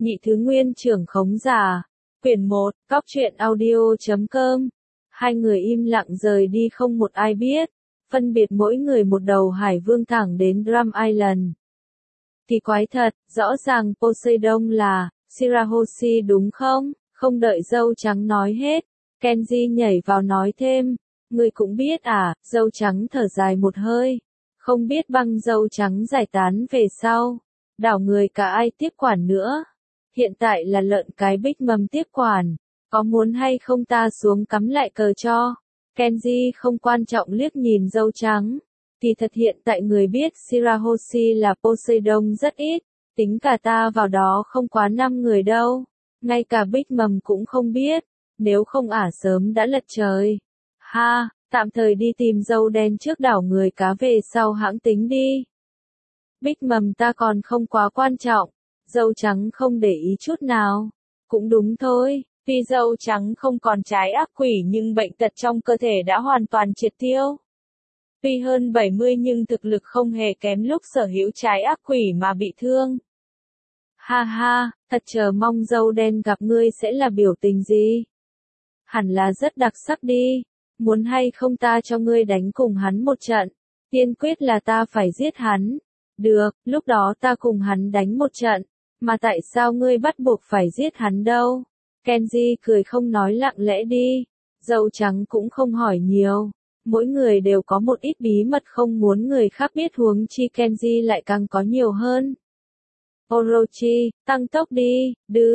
Nhị thứ nguyên trưởng khống giả. Quyển 1, Cóc truyện audio.com. Hai người im lặng rời đi không một ai biết, phân biệt mỗi người một đầu hải vương thẳng đến Drum Island. Thì quái thật, rõ ràng Poseidon là Shirahoshi đúng không? Không đợi dâu trắng nói hết, Kenji nhảy vào nói thêm, ngươi cũng biết à? Dâu trắng thở dài một hơi, không biết băng dâu trắng giải tán về sau, đảo người cả ai tiếp quản nữa. Hiện tại là lợn cái Big Mom tiếp quản, có muốn hay không ta xuống cắm lại cờ cho? Kenji không quan trọng liếc nhìn dâu trắng. Thì thật hiện tại người biết Shirahoshi là Poseidon rất ít, tính cả ta vào đó không quá 5 người đâu. Ngay cả Big Mom cũng không biết, nếu không sớm đã lật trời. Ha, tạm thời đi tìm dâu đen trước đảo người cá về sau hãng tính đi. Big Mom ta còn không quá quan trọng. Dâu trắng không để ý chút nào. Cũng đúng thôi, tuy dâu trắng không còn trái ác quỷ nhưng bệnh tật trong cơ thể đã hoàn toàn triệt tiêu. Tuy hơn 70 nhưng thực lực không hề kém lúc sở hữu trái ác quỷ mà bị thương. Ha ha, thật chờ mong dâu đen gặp ngươi sẽ là biểu tình gì? Hẳn là rất đặc sắc đi, muốn hay không ta cho ngươi đánh cùng hắn một trận, tiên quyết là ta phải giết hắn. Được, lúc đó ta cùng hắn đánh một trận. Mà tại sao ngươi bắt buộc phải giết hắn đâu? Kenji cười không nói lặng lẽ đi. Dâu trắng cũng không hỏi nhiều. Mỗi người đều có một ít bí mật không muốn người khác biết, huống chi Kenji lại càng có nhiều hơn. Orochi, tăng tốc đi,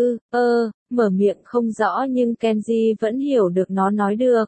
mở miệng không rõ nhưng Kenji vẫn hiểu được nó nói được.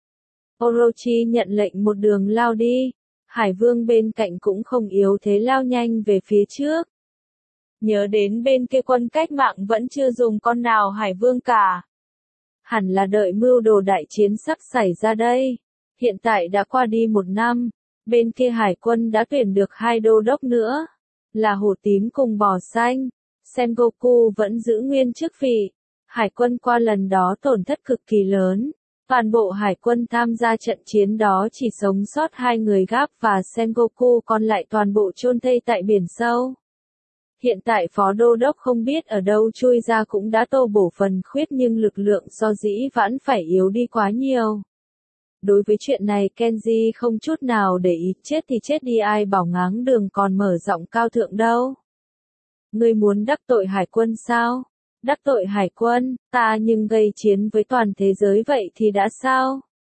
Orochi nhận lệnh một đường lao đi. Hải vương bên cạnh cũng không yếu thế lao nhanh về phía trước. Nhớ đến bên kia quân cách mạng vẫn chưa dùng con nào hải vương cả. Hẳn là đợi mưu đồ đại chiến sắp xảy ra đây. Hiện tại đã qua đi 1 năm, bên kia hải quân đã tuyển được 2 đô đốc nữa, là hổ tím cùng bò xanh. Sengoku vẫn giữ nguyên chức vị. Hải quân qua lần đó tổn thất cực kỳ lớn. Toàn bộ hải quân tham gia trận chiến đó chỉ sống sót 2 người Gap và Sengoku, còn lại toàn bộ chôn thây tại biển sâu. Hiện tại phó đô đốc không biết ở đâu chui ra cũng đã tô bổ phần khuyết nhưng lực lượng so dĩ vãng phải yếu đi quá nhiều. Đối với chuyện này Kenji không chút nào để ý, chết thì chết đi, ai bảo ngáng đường còn mở rộng cao thượng đâu. Ngươi muốn đắc tội hải quân sao? Đắc tội hải quân, ta nhưng gây chiến với toàn thế giới vậy thì đã sao?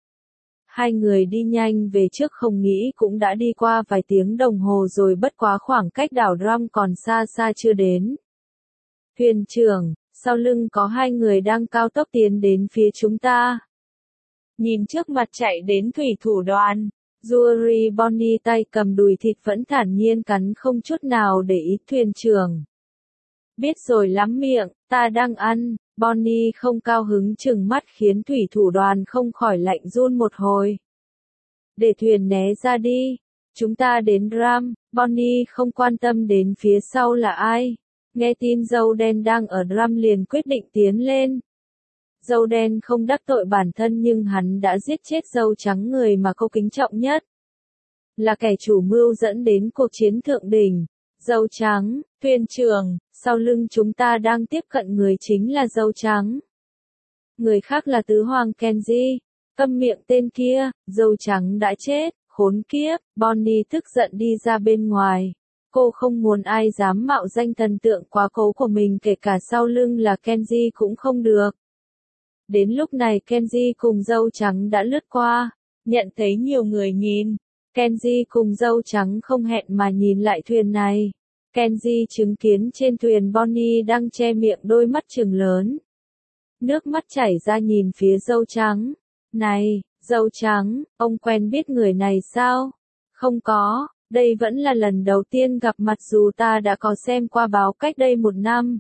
Hai người đi nhanh về trước không nghĩ cũng đã đi qua vài tiếng đồng hồ rồi, bất quá khoảng cách đảo Drum còn xa xa chưa đến. Thuyền trưởng, sau lưng có 2 người đang cao tốc tiến đến phía chúng ta. Nhìn trước mặt chạy đến thủy thủ đoàn, Yuri Bonnie tay cầm đùi thịt vẫn thản nhiên cắn không chút nào để ý. Thuyền trưởng. Biết rồi, lắm miệng, ta đang ăn. Bonnie không cao hứng chừng mắt khiến thủy thủ đoàn không khỏi lạnh run một hồi. Để thuyền né ra đi. Chúng ta đến Drum. Bonnie không quan tâm đến phía sau là ai. Nghe tin dâu đen đang ở Drum liền quyết định tiến lên. Dâu đen không đắc tội bản thân nhưng hắn đã giết chết dâu trắng, người mà cô kính trọng nhất. Là kẻ chủ mưu dẫn đến cuộc chiến thượng đỉnh. Dâu trắng, thuyền trưởng, sau lưng chúng ta đang tiếp cận người chính là dâu trắng. Người khác là tứ hoàng Kenji. Câm miệng tên kia, dâu trắng đã chết, khốn kiếp. Bonnie tức giận đi ra bên ngoài. Cô không muốn ai dám mạo danh thần tượng quá cố của mình, kể cả sau lưng là Kenji cũng không được. Đến lúc này Kenji cùng dâu trắng đã lướt qua, nhận thấy nhiều người nhìn. Kenji cùng dâu trắng không hẹn mà nhìn lại thuyền này. Kenji chứng kiến trên thuyền Bonnie đang che miệng, đôi mắt trừng lớn. Nước mắt chảy ra nhìn phía dâu trắng. Này, dâu trắng, ông quen biết người này sao? Không có, đây vẫn là lần đầu tiên gặp mặt dù ta đã có xem qua báo cách đây 1 năm.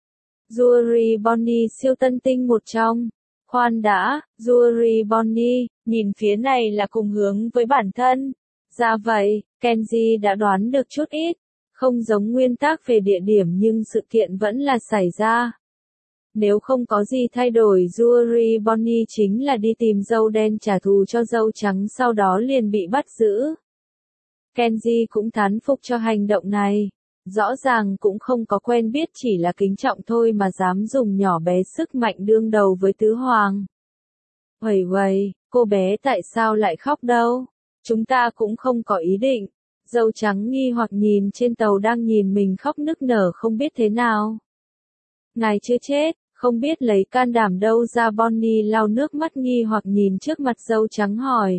Yuri Bonnie siêu tân tinh một trong. Khoan đã, Yuri Bonnie, nhìn phía này là cùng hướng với bản thân. Ra vậy, Kenji đã đoán được chút ít. Không giống nguyên tắc về địa điểm nhưng sự kiện vẫn là xảy ra. Nếu không có gì thay đổi, Yuri Bonnie chính là đi tìm dâu đen trả thù cho dâu trắng, sau đó liền bị bắt giữ. Kenji cũng thán phục cho hành động này. Rõ ràng cũng không có quen biết, chỉ là kính trọng thôi mà dám dùng nhỏ bé sức mạnh đương đầu với tứ hoàng. Uầy uầy, cô bé tại sao lại khóc đâu? Chúng ta cũng không có ý định. Dâu trắng nghi hoặc nhìn trên tàu đang nhìn mình khóc nức nở không biết thế nào. Ngài chưa chết, không biết lấy can đảm đâu ra. Bonnie lau nước mắt nghi hoặc nhìn trước mặt dâu trắng hỏi.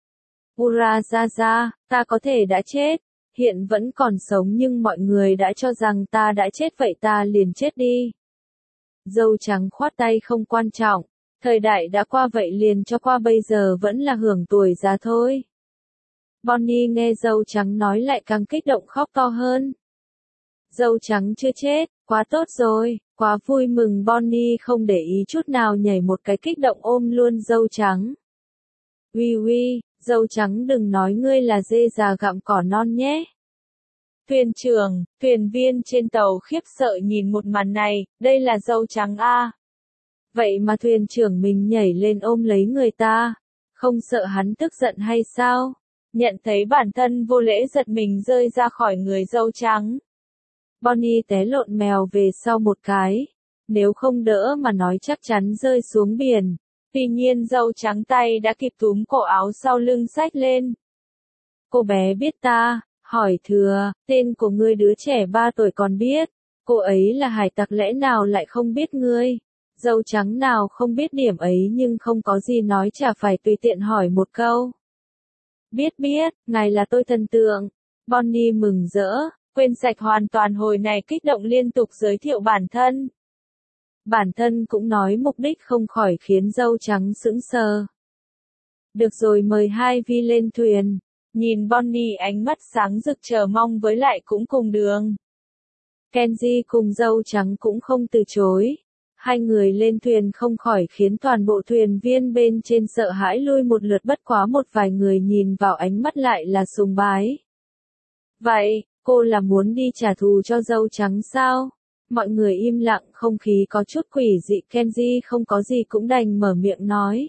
Urajaza, ta có thể đã chết, hiện vẫn còn sống nhưng mọi người đã cho rằng ta đã chết, vậy ta liền chết đi. Dâu trắng khoát tay, không quan trọng, thời đại đã qua vậy liền cho qua, bây giờ vẫn là hưởng tuổi già thôi. Bonnie nghe dâu trắng nói lại càng kích động khóc to hơn. Dâu trắng chưa chết, quá tốt rồi, quá vui mừng. Bonnie không để ý chút nào nhảy một cái kích động ôm luôn dâu trắng. Uy uy, dâu trắng đừng nói ngươi là dê già gặm cỏ non nhé. Thuyền trưởng, thuyền viên trên tàu khiếp sợ nhìn một màn này, đây là dâu trắng a. Vậy mà thuyền trưởng mình nhảy lên ôm lấy người ta, không sợ hắn tức giận hay sao? Nhận thấy bản thân vô lễ giật mình rơi ra khỏi người dâu trắng. Bonnie té lộn mèo về sau một cái, nếu không đỡ mà nói chắc chắn rơi xuống biển. Tuy nhiên dâu trắng tay đã kịp túm cổ áo sau lưng xách lên. Cô bé biết ta, hỏi thừa, tên của ngươi đứa trẻ 3 tuổi còn biết, cô ấy là hải tặc lẽ nào lại không biết ngươi? Dâu trắng nào không biết điểm ấy nhưng không có gì nói, chả phải tùy tiện hỏi một câu. Biết, ngài là tôi thần tượng. Bonnie mừng rỡ, quên sạch hoàn toàn hồi này kích động liên tục giới thiệu bản thân. Bản thân cũng nói mục đích, không khỏi khiến dâu trắng sững sờ. Được rồi, mời hai vi lên thuyền. Nhìn Bonnie ánh mắt sáng rực chờ mong với lại cũng cùng đường. Kenji cùng dâu trắng cũng không từ chối. Hai người lên thuyền không khỏi khiến toàn bộ thuyền viên bên trên sợ hãi lui một lượt, bất quá một vài người nhìn vào ánh mắt lại là sùng bái. Vậy, cô là muốn đi trả thù cho dâu trắng sao? Mọi người im lặng, không khí có chút quỷ dị. Kenji không có gì cũng đành mở miệng nói.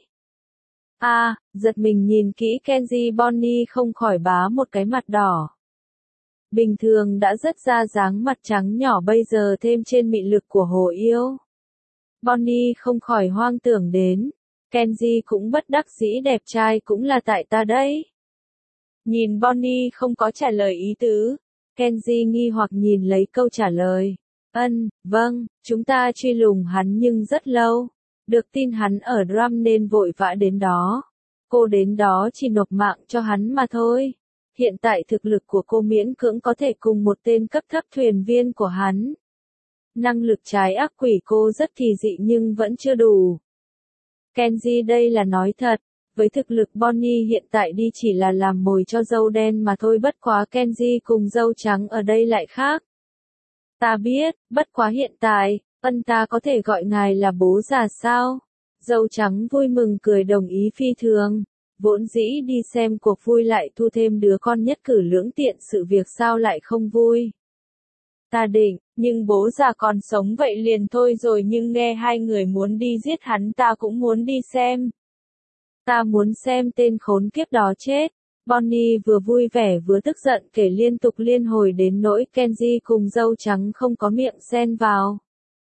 Giật mình nhìn kỹ Kenji, Bonnie không khỏi bá một cái mặt đỏ. Bình thường đã rất ra dáng mặt trắng nhỏ, bây giờ thêm trên mị lực của hồ yêu. Bonnie không khỏi hoang tưởng đến. Kenji cũng bất đắc dĩ, đẹp trai cũng là tại ta đấy. Nhìn Bonnie không có trả lời ý tứ, Kenji nghi hoặc nhìn lấy câu trả lời. Vâng, chúng ta truy lùng hắn nhưng rất lâu. Được tin hắn ở Drum nên vội vã đến đó. Cô đến đó chỉ nộp mạng cho hắn mà thôi. Hiện tại thực lực của cô miễn cưỡng có thể cùng một tên cấp thấp thuyền viên của hắn. Năng lực trái ác quỷ cô rất kỳ dị nhưng vẫn chưa đủ. Kenji đây là nói thật. Với thực lực Bonnie hiện tại đi chỉ là làm mồi cho dâu đen mà thôi, bất quá Kenji cùng dâu trắng ở đây lại khác. Ta biết, bất quá hiện tại, ta có thể gọi ngài là bố già sao? Dâu trắng vui mừng cười đồng ý phi thường. Vốn dĩ đi xem cuộc vui lại thu thêm đứa con nhất cử lưỡng tiện, sự việc sao lại không vui? Ta định, nhưng bố già còn sống vậy liền thôi rồi, nhưng nghe hai người muốn đi giết hắn ta cũng muốn đi xem. Ta muốn xem tên khốn kiếp đó chết. Bonnie vừa vui vẻ vừa tức giận kể liên tục liên hồi đến nỗi Kenji cùng dâu trắng không có miệng xen vào.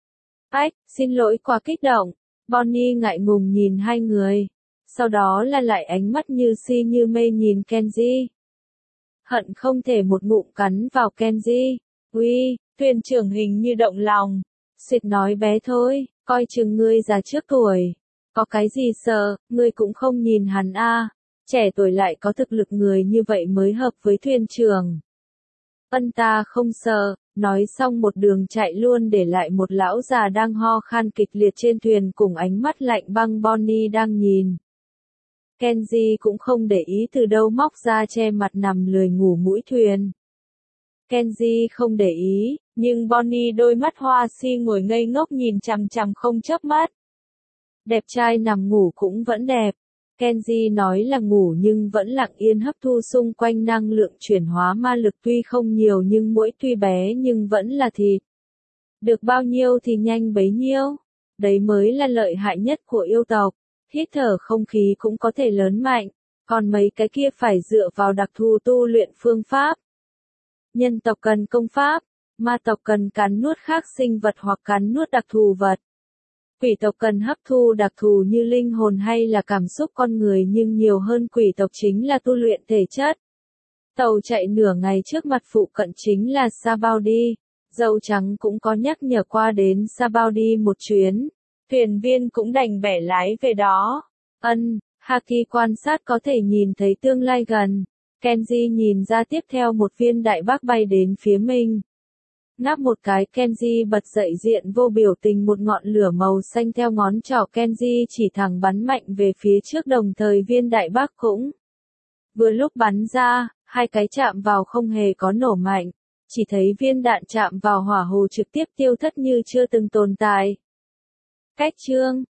Xin lỗi, quá kích động. Bonnie ngại ngùng nhìn hai người. Sau đó là lại ánh mắt như si như mê nhìn Kenji. Hận không thể một ngụm cắn vào Kenji. Uy, thuyền trưởng hình như động lòng. Xịt nói bé thôi, coi chừng ngươi già trước tuổi. Có cái gì sợ, ngươi cũng không nhìn hắn trẻ tuổi lại có thực lực, người như vậy mới hợp với thuyền trưởng. Ta không sợ, nói xong một đường chạy luôn, để lại một lão già đang ho khan kịch liệt trên thuyền cùng ánh mắt lạnh băng. Bonnie đang nhìn. Kenji cũng không để ý từ đâu móc ra che mặt nằm lười ngủ mũi thuyền. Kenji không để ý, nhưng Bonnie đôi mắt hoa si ngồi ngây ngốc nhìn chằm chằm không chớp mắt. Đẹp trai nằm ngủ cũng vẫn đẹp. Kenji nói là ngủ nhưng vẫn lặng yên hấp thu xung quanh năng lượng chuyển hóa ma lực, tuy không nhiều nhưng mỗi tuy bé nhưng vẫn là thịt. Được bao nhiêu thì nhanh bấy nhiêu. Đấy mới là lợi hại nhất của yêu tộc. Hít thở không khí cũng có thể lớn mạnh. Còn mấy cái kia phải dựa vào đặc thù tu luyện phương pháp. Nhân tộc cần công pháp. Ma tộc cần cắn nuốt khác sinh vật hoặc cắn nuốt đặc thù vật. Quỷ tộc cần hấp thu đặc thù như linh hồn hay là cảm xúc con người, nhưng nhiều hơn quỷ tộc chính là tu luyện thể chất. Tàu chạy nửa ngày trước mặt phụ cận chính là Sabaody. Dâu trắng cũng có nhắc nhở qua đến Sabaody một chuyến. Thuyền viên cũng đành bẻ lái về đó. Haki quan sát có thể nhìn thấy tương lai gần. Kenji nhìn ra tiếp theo một viên đại bác bay đến phía mình. Ngáp một cái, Kenji bật dậy, diện vô biểu tình, một ngọn lửa màu xanh theo ngón trỏ Kenji chỉ thẳng bắn mạnh về phía trước, đồng thời viên đại bác cũng vừa lúc bắn ra, hai cái chạm vào không hề có nổ mạnh, chỉ thấy viên đạn chạm vào hỏa hồ trực tiếp tiêu thất như chưa từng tồn tại. Cách chương